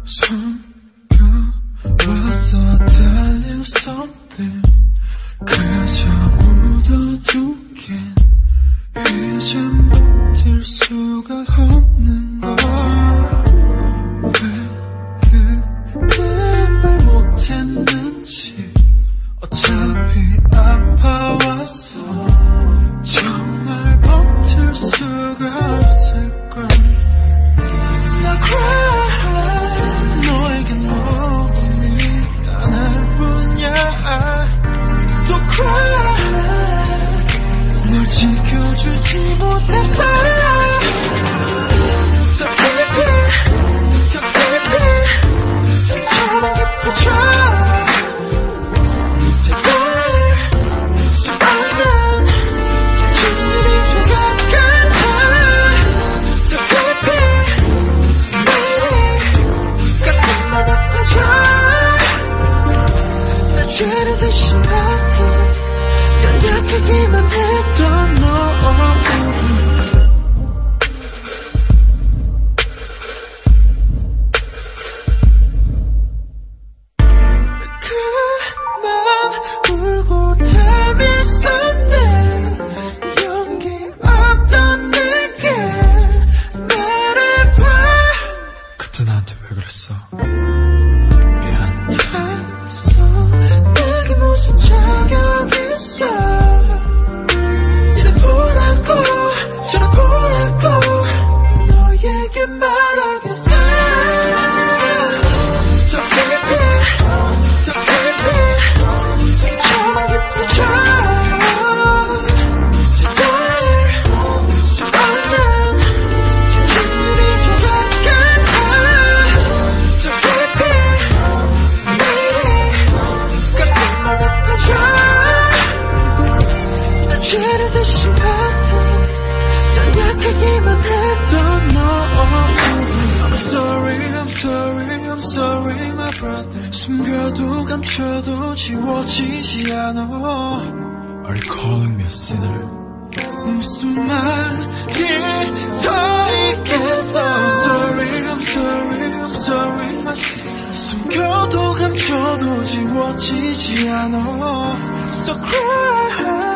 숨겨왔어 tell you something 그저 묻어두긴 이젠 버틸 수가 없는 걸 왜 그때는 말 못했는지 어차피 아파왔어 정말 버틸 수가 없을걸 나 cry 너에게 너무 미안할 뿐이야 또 cry 널 지켜주지 못해서 So baby, so baby 처럼 깊어져 죄르듯이 나도 연약하기만 했던 너 그만 울고 tell me something 용기 없던 내게 말해봐 그때 나한테 왜 그랬어 내게 무슨 자격 있어 이래 보라고 저래 보라고 너에게 말하겠어 So baby, so baby 처럼 깊어져 널 수 없는 진실이 조작같아 So baby 난 죄르듯이 봐도 연약하기만 했던 너 I'm sorry, I'm sorry, I'm sorry my brother 숨겨도 감춰도 지워지지 않아 Are you calling me a sinner? 무슨 말이 더 있겠어 I'm sorry, I'm sorry, I'm sorry my sister 숨겨도 감춰도 지워지지 않아 So cry